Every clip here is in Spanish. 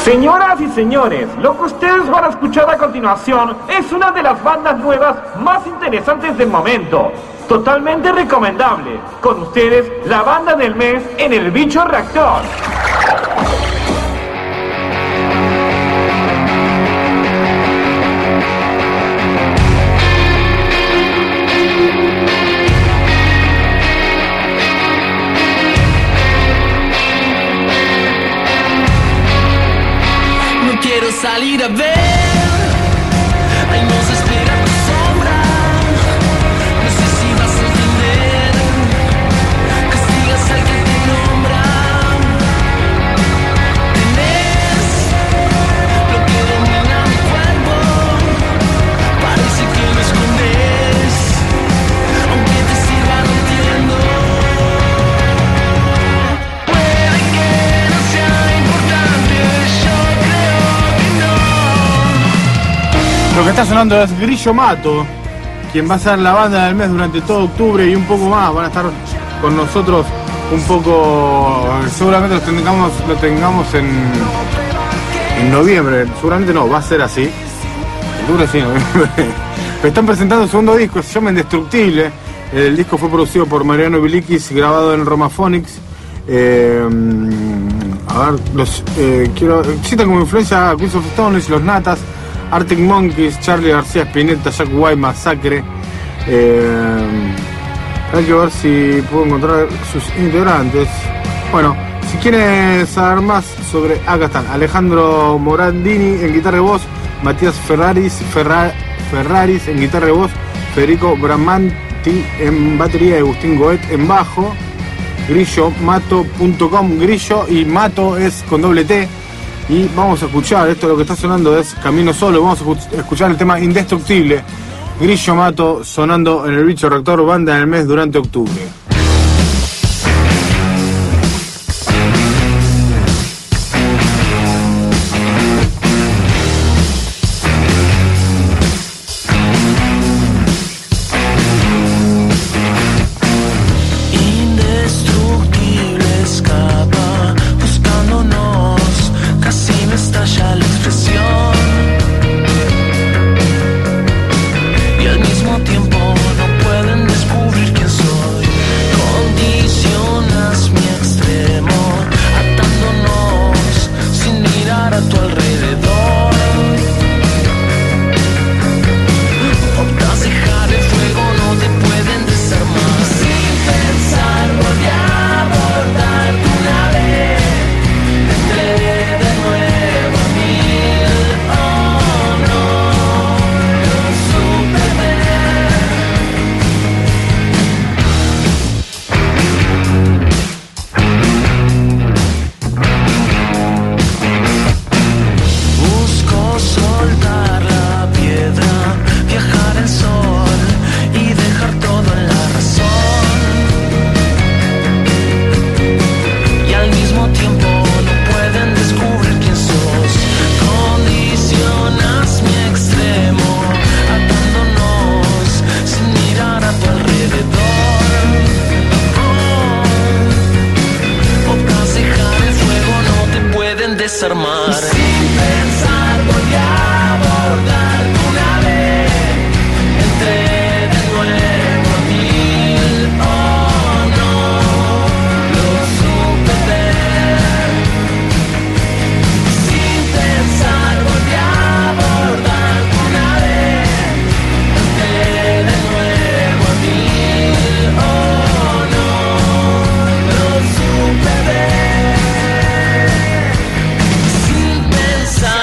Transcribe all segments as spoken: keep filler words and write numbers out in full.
Señoras y señores, lo que ustedes van a escuchar a continuación es una de las bandas nuevas más interesantes del momento. Totalmente recomendable. Con ustedes, la banda del mes en El Bicho Reactor. Salir a ver, ahí nos espera tu sombra. No sé si vas a entender que sigas al que te nombra. Tenés lo que domina mi cuerpo, parece que lo escondes, aunque te sirva no entiendo. Puede que no sea importante, yo creo. Lo que está sonando es Grillo Mato, quien va a ser la banda del mes durante todo octubre y un poco más. Van a estar con nosotros un poco, seguramente lo tengamos, lo tengamos en, en noviembre, seguramente no, va a ser así. Octubre sí, noviembre. Están presentando el segundo disco, se llama Indestructible. El disco fue producido por Mariano Bilikis, grabado en Romaphonics. Eh, a ver, los eh, quiero citan como influencia a Queens of Stone Age, Los Natas, Arctic Monkeys, Charlie García Spinetta, Jack White, Massacre. Eh, hay que ver si puedo encontrar sus integrantes. Bueno, si quieren saber más sobre... Acá están: Alejandro Morandini en guitarra y voz, Matías Ferraris, Ferra, Ferraris en guitarra y voz, Federico Bramanti en batería y Agustín Goet en bajo. Grillo Mato punto com, Grillo y Mato es con doble T. Y vamos a escuchar, esto lo que está sonando es Camino Solo, vamos a escuchar el tema Indestructible. Grillo Mato sonando en El Bicho Reactor, banda del mes durante octubre. Desarmar. Sin pensar voy a abordar tu nave. Entré de nuevo a mil. Oh no, lo supe ver. Sin pensar voy a abordar tu nave. Entré de nuevo a mil. Oh no, lo supe ver.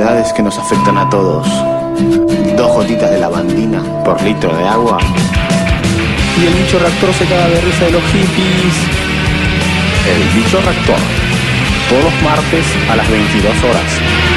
enfermedades que nos afectan a todos. Dos gotitas de lavandina por litro de agua. Y el bicho reactor se caga de risa de los hippies. El bicho reactor. Todos los martes a las veintidós horas.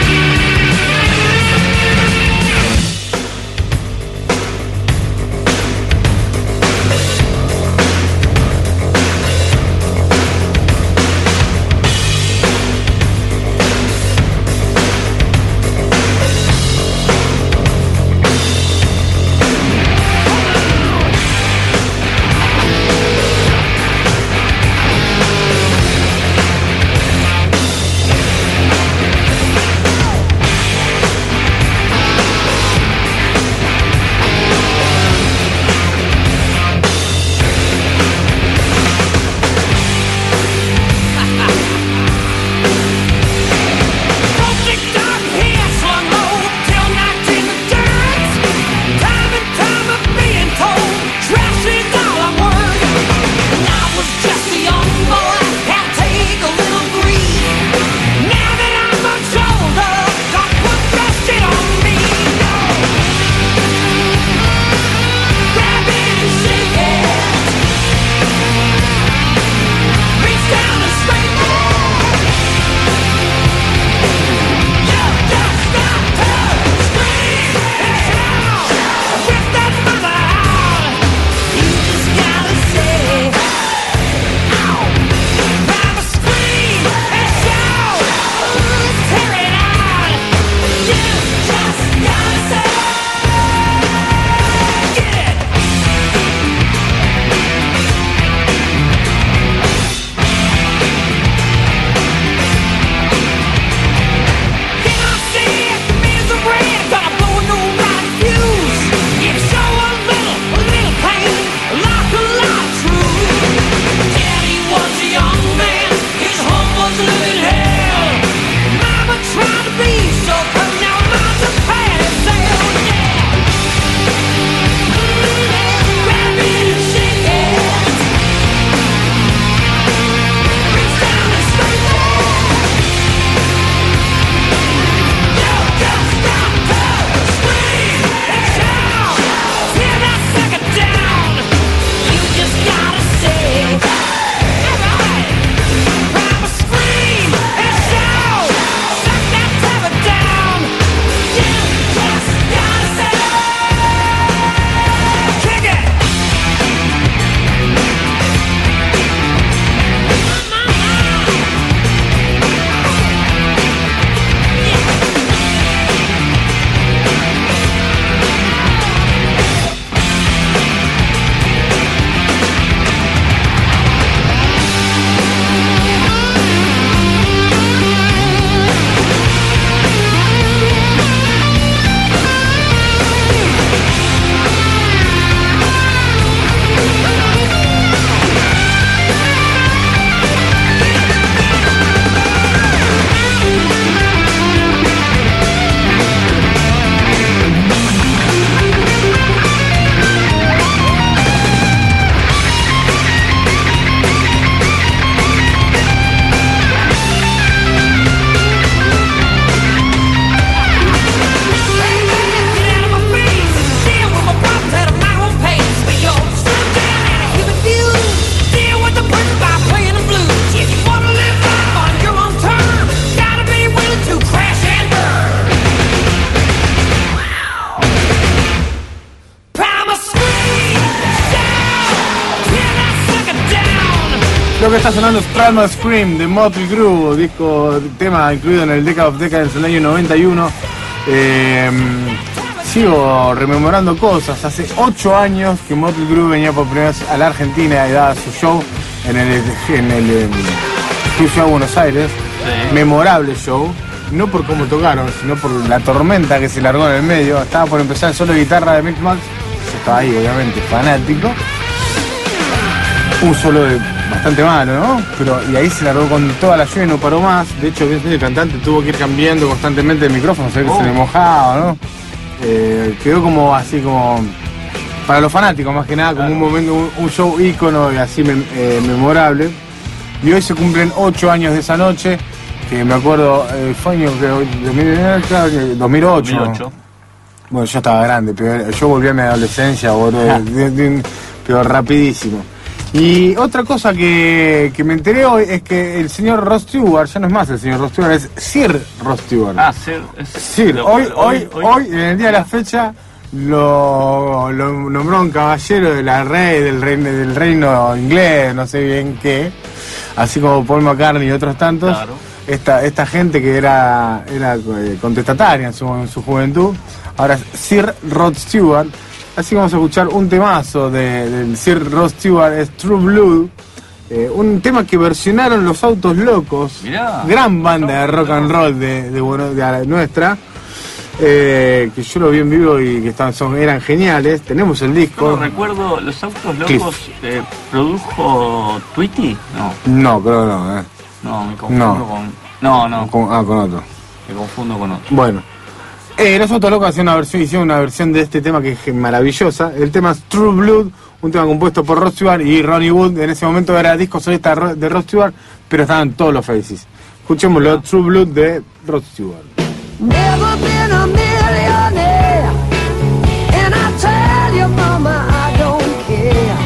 Lo que está sonando es Primal Scream de Motley Crue, disco, tema incluido en el Decade of Decadence del año noventa y uno. Eh, sigo rememorando cosas. Hace ocho años que Motley Crue venía por primera vez a la Argentina y daba su show en el, en el, el Club Ciudad Buenos Aires. Sí. Memorable show. No por cómo tocaron, sino por la tormenta que se largó en el medio. Estaba por empezar el solo de guitarra de Mick Max. Yo estaba ahí, obviamente, fanático. Un solo de bastante malo, ¿no? Pero y ahí se largó con toda la lluvia y no paró más. De hecho, el cantante tuvo que ir cambiando constantemente el micrófono, o sea que oh. se le mojaba, ¿no? Eh, quedó como así como para los fanáticos más que nada, como un momento, un, un show ícono y así mem, eh, memorable. Y hoy se cumplen ocho años de esa noche. que me acuerdo, eh, fue año que dos mil ocho. dos mil ocho. Bueno, yo estaba grande, pero yo volví a mi adolescencia, boludo, de, de, de, pero rapidísimo. Y otra cosa que, que me enteré hoy es que el señor Rod Stewart, ya no es más el señor Rod Stewart, es Sir Rod Stewart. Ah, Sir. Es, Sir, lo, hoy, hoy, hoy, hoy, en el día de la fecha, lo, lo nombró un caballero de la rey, del reino, del reino inglés, no sé bien qué, así como Paul McCartney y otros tantos. Claro. Esta, esta gente que era, era contestataria en su, en su juventud, ahora es Sir Rod Stewart. Así que vamos a escuchar un temazo de, del Sir Rod Stewart, es True Blue, eh, un tema que versionaron Los Autos Locos, Mirá, gran banda de rock and roll de, de, bueno, de, de nuestra, eh, que yo lo vi en vivo y que estaban, son, eran geniales. Tenemos el disco. Yo recuerdo, Los Autos Locos eh, produjo Tweety, no. No, creo que no, eh. No, me confundo No. con. No, no. Con, ah, con otro. Me confundo con otro. Bueno. Eh, Los Autos Locos hacían una versión, hicieron una versión de este tema que es maravillosa. El tema es True Blood, un tema compuesto por Rod Stewart y Ronnie Wood. En ese momento era disco solista de Rod Stewart, pero estaban todos los Faces. Escuchémoslo, True Blood de Rod Stewart. Never been a millionaire, and I tell you, mama, I don't care.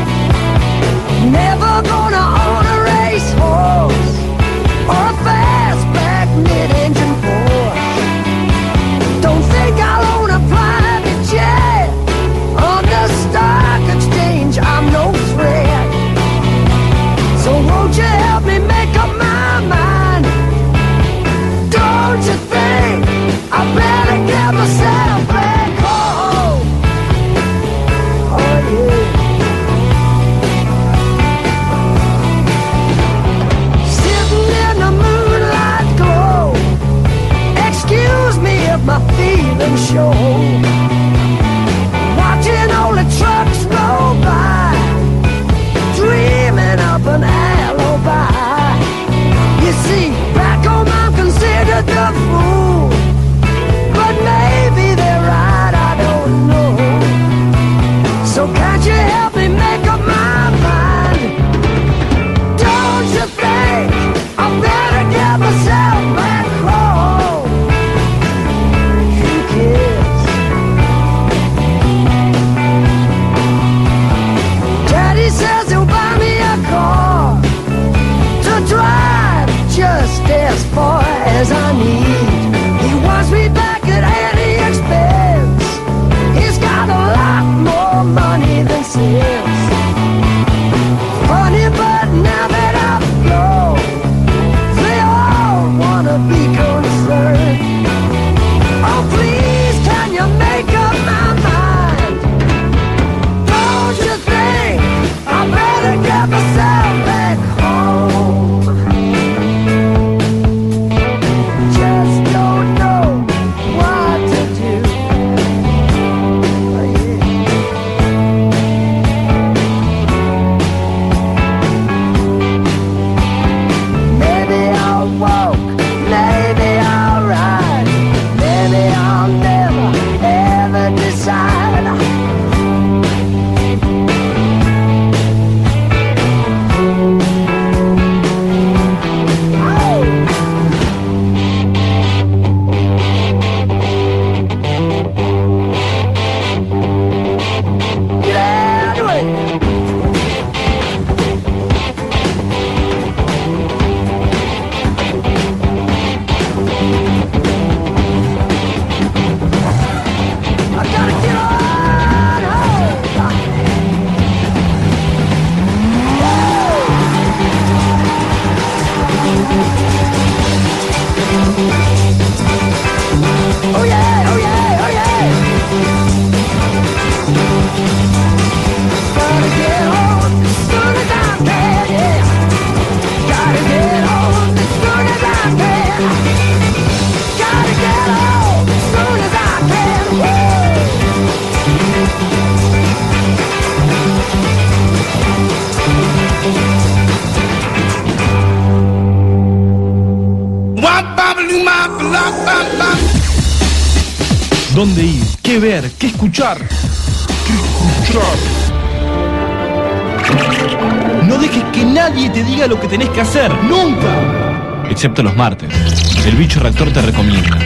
Never gonna own a racehorse or a fastback mid-engine Porsche. Don't think I'll own a private jet on the stock exchange. I'm no threat. So won't you help me make up my mind? Don't you think I better get myself back home? Oh yeah. Sitting in the moonlight glow. Excuse me if my feelings show. Watching all the trucks roll by, dreaming up an alibi. You see, back home I'm considered the fool, but maybe they're right, I don't know. So can't you help me make up my mind? Don't you think I better get myself back home? You kids. Daddy says he'll buy me a car to drive just as far as I need. He wants me back at any expense. He's got a lot more money than sense. Funny, but now that I've grown, they all wanna be concerned. Oh, please, can you make up my mind? Don't you think I better get myself back home? Just don't know what to do. Oh, yeah. Maybe I'll walk, maybe I'll ride, maybe I'll never ever decide. Get out of the way. I gotta get on home. Oh yeah, oh yeah, oh yeah. Gotta get home as soon as I can, yeah. Gotta get home as soon as I can. Gotta get home as soon as I can, ¿Dónde ir? ¿Qué ver? ¿Qué escuchar? ¿Qué escuchar? No dejes que nadie te diga lo que tenés que hacer. ¡Nunca! excepto los martes. El Bicho Reactor te recomienda.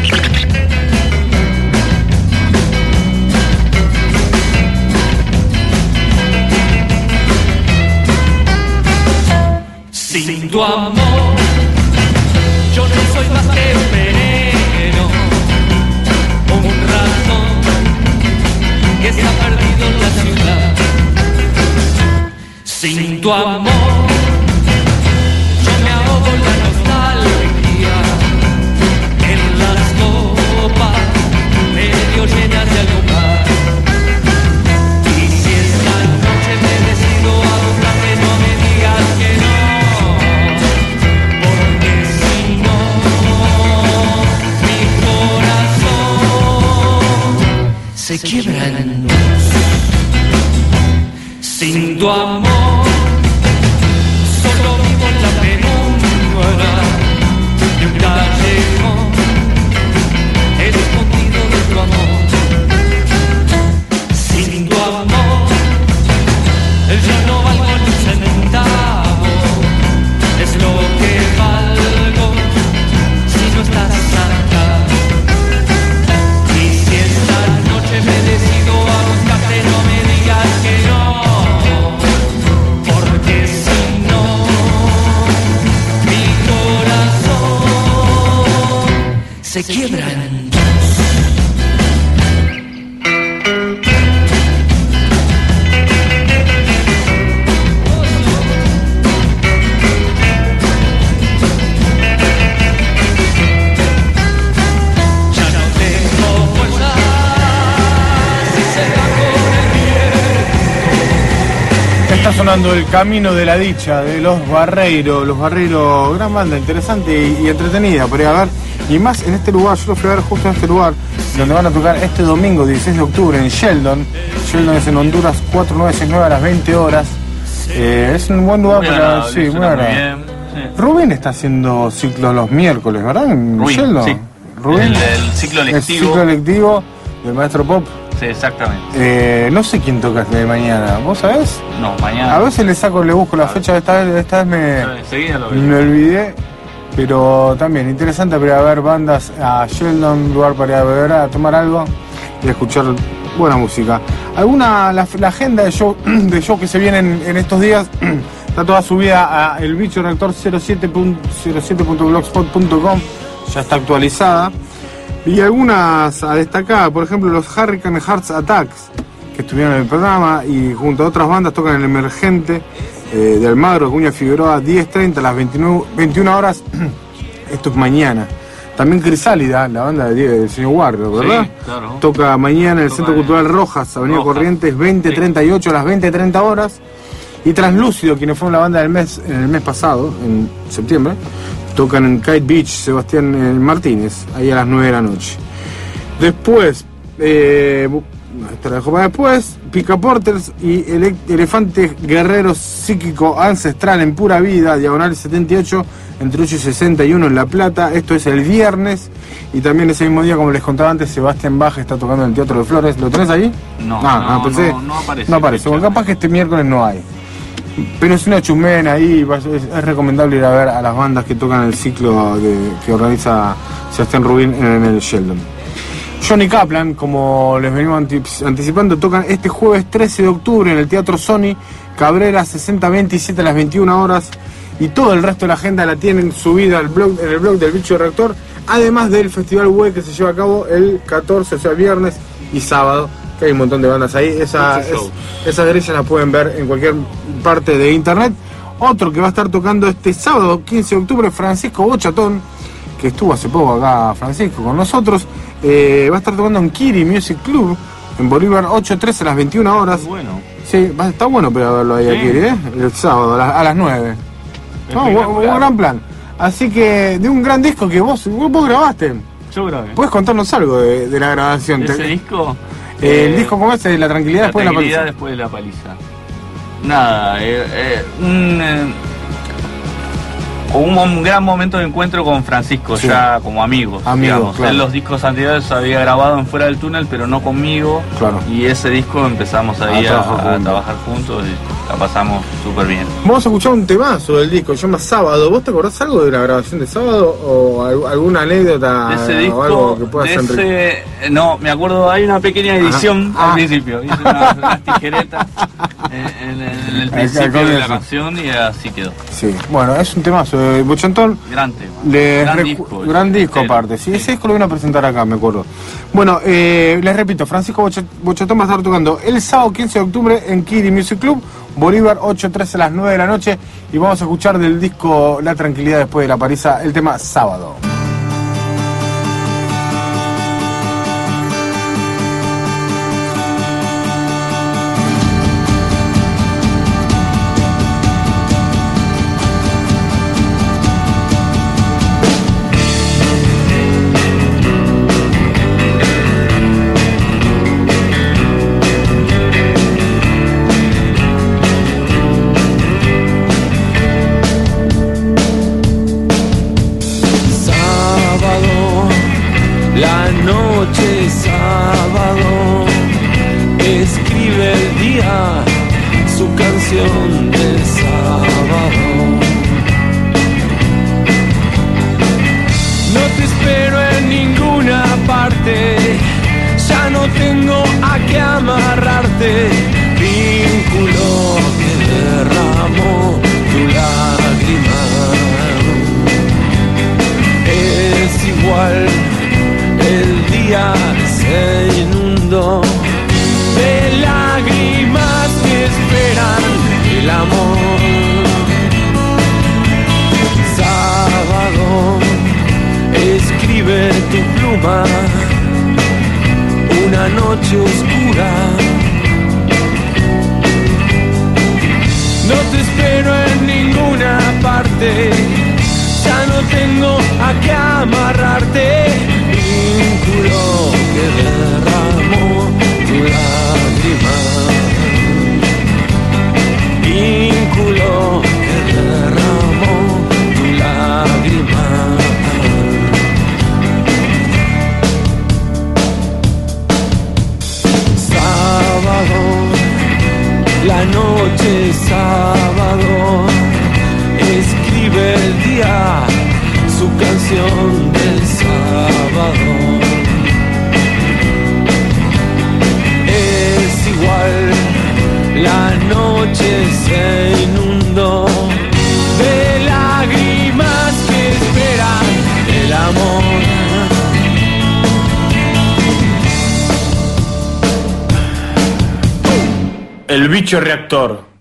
Sin tu amor, yo no soy más que un veneno, un ratón que está perdido en la ciudad. Sin tu amor, yo me ahogo en la nostalgia, en las copas medio llenas de algo más. Y si esta noche me decido a buscarte, no me digas que no. Se quiebra en dos. Sin tu amor, solo vivo en la penumbra de un callejón escondido de tu amor. Sin tu amor, yo no valgo ni un centavo. Es lo que valgo si no estás acá. Me decido a buscarte, no me digas que no, porque si no, mi corazón se quiebra en dos. Está sonando El Camino de la Dicha de Los Barreiros. Los Barreiros, gran banda, interesante y, y entretenida por ir a ver. Y más en este lugar, yo lo fui a ver justo en este lugar, donde van a tocar este domingo, dieciséis de octubre, en Sheldon. Sheldon es en Honduras, cuatro nueve seis nueve a las veinte horas. Eh, es un buen lugar muy para... agradable, Sí, muy agradable. Sí. Rubén está haciendo ciclos los miércoles, ¿verdad? En Rubén, Sheldon. sí. Rubén. El, el ciclo lectivo. El ciclo lectivo del maestro Pop. Sí, exactamente. Eh, no sé quién toca de mañana, ¿vos sabés? No, mañana. A veces le saco, le busco la fecha, esta vez, esta vez me, Enseguida lo me olvidé. Pero también interesante para ir a ver bandas a Sheldon, lugar para ir a beber, a tomar algo y a escuchar buena música. Alguna, la, la agenda de show, de show que se vienen en estos días está toda subida a el bicho reactor cero siete punto blogspot punto com, ya está actualizada. Y algunas a destacar, por ejemplo, los Hurricane Hearts Attacks, que estuvieron en el programa y junto a otras bandas tocan el Emergente eh, de Almagro, Acuña Figueroa, diez treinta a las veintinueve, veintiuna horas. Esto es mañana. También Crisálida, la banda de, del señor Warrior, ¿verdad? Sí, claro. Toca mañana en el Toca Centro Cultural Rojas, Avenida Rojas. Corrientes, veinte treinta y ocho a las veinte treinta horas. Y Translúcido, quienes fueron la banda del mes, en el mes pasado, en septiembre, tocan en Kite Beach, Sebastián eh, Martínez, ahí a las nueve de la noche. Después, eh, te la dejo para después, Picaporters y Ele Elefante Guerrero Psíquico Ancestral en Pura Vida, diagonal setenta y ocho, entre ocho y sesenta y uno en La Plata. Esto es el viernes. Y también ese mismo día, como les contaba antes, Sebastián Bach está tocando en el Teatro de Flores. ¿Lo tenés ahí? No, ah, no, no, pensé, no, no aparece. No aparece, bueno, capaz que este miércoles no hay. Pero es una chumena ahí, es, es recomendable ir a ver a las bandas que tocan el ciclo de, que organiza Sebastián Rubín en el Sheldon. Johnny Kaplan, como les venimos anticipando, tocan este jueves trece de octubre en el Teatro Sony, Cabrera sesenta veintisiete a las veintiuna horas. Y todo el resto de la agenda la tienen subida al blog, en el blog del Bicho Reactor, además del Festival Web que se lleva a cabo el catorce, o sea, viernes y sábado, que hay un montón de bandas ahí. Esa, es, esas grillas las pueden ver en cualquier parte de internet. Otro que va a estar tocando este sábado, quince de octubre, Francisco Bochatón, que estuvo hace poco acá, Francisco, con nosotros. Eh, va a estar tocando en Kiri Music Club, en Bolívar ocho trece a las veintiuna horas. Bueno. Sí, va, está bueno para verlo ahí, sí. A Kiri, ¿eh? El sábado, a, la, a las nueve. No, un, un gran plan. Así que, de un gran disco que vos, vos, vos grabaste. Yo grabé. ¿Puedes contarnos algo de, de la grabación? ¿Ese disco? Eh, eh, el disco, ¿cómo es? La tranquilidad la después tranquilidad de la paliza. después de la paliza. Nada, eh, eh, un, eh, un, un gran momento de encuentro con Francisco, sí. ya como amigos, Amigo, digamos. claro. Él los discos anteriores había grabado en Fuera del Túnel, pero no conmigo. Claro. Y ese disco empezamos ahí a, a, trabajar, a juntos. trabajar juntos y la pasamos súper bien. Vamos a escuchar un temazo del disco, se llama Sábado. ¿Vos te acordás algo de la grabación de Sábado o al- alguna anécdota De ese disco, o algo que puedas de enriquecer? ese, no, me acuerdo, hay una pequeña edición Ajá. al Ah. principio, hice unas, unas tijeretas en, en el, en el principio de la canción y así quedó. Sí, bueno, es un temazo. Eh, Bochantón, Gran tema. les Gran recu- disco. gran disco entero. aparte. Sí, ese disco lo vino a presentar acá, me acuerdo. Bueno, eh, les repito, Francisco Bocha- Bochantón va a estar tocando el sábado quince de octubre en Kiri Music Club, Bolívar ocho trece a las nueve de la noche. Y vamos a escuchar del disco La Tranquilidad después de la paliza el tema Sábado. Sábado, la noche sábado, escribe el día su canción del sábado. No te espero en ninguna parte, ya no tengo a qué amarrarte. Vínculo que derramó tu lágrima. Es igual, el día se inundó de lágrimas que esperan el amor. Sábado, escribe tu pluma una noche oscura. No te espero en ninguna parte, ya no tengo a qué amarrarte. Vínculo que derramó tu lágrima. Vínculo que derramó tu lágrima. Sábado, la noche sábado, escribe el día su canción del sábado. Es igual, la noche se inundó de lágrimas que esperan el amor. El bicho reactor.